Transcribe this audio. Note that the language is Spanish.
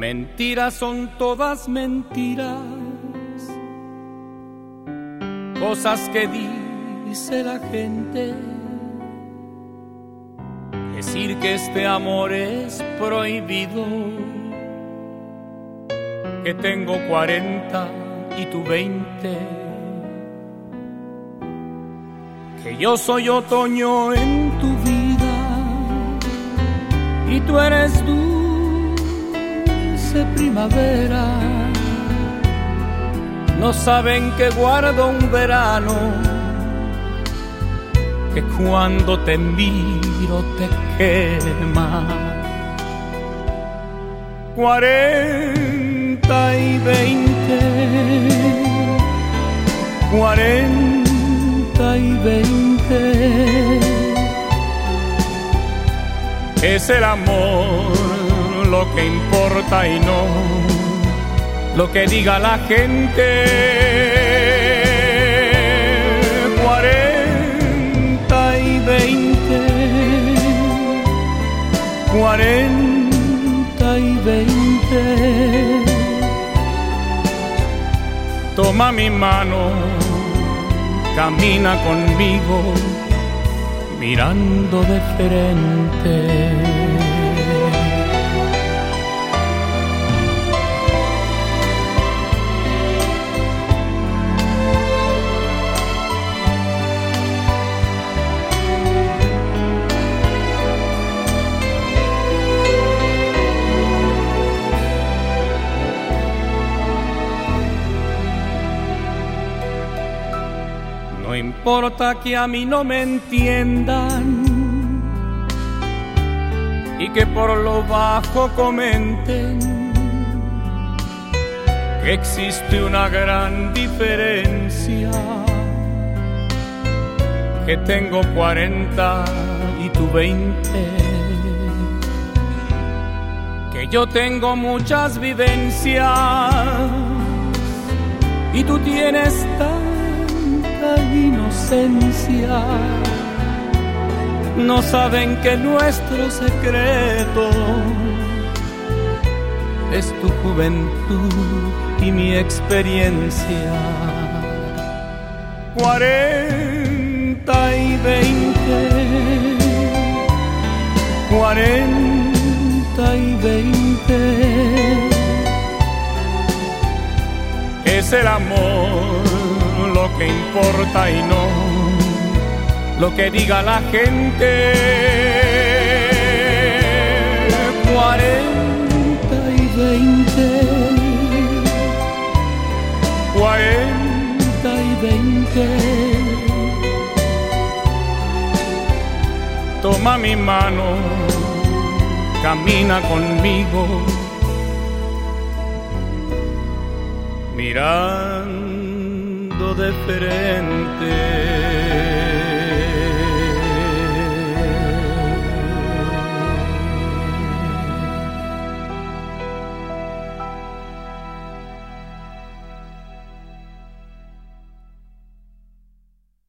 Mentiras son todas mentiras, cosas que dice la gente. Decir que este amor es prohibido, que tengo 40 y tú 20, que yo soy otoño en tu vida y tú eres dulce primavera. No saben que guardo un verano, que cuando te miro te quema. 40 y 20, 40 y 20. Es el amor lo que importa y no lo que diga la gente. 40 y 20, 40 y 20. Toma mi mano, camina conmigo, mirando de frente. No importa que a mí no me entiendan y que por lo bajo comenten que existe una gran diferencia, que tengo 40 y tú 20, que yo tengo muchas vivencias y tú tienes inocencia. No saben que nuestro secreto es tu juventud y mi experiencia. 40 y 20, 40 y 20. Es el amor lo que importa y no lo que diga la gente. 40 y 20, 40 y 20. Toma mi mano, camina conmigo, mirando de frente.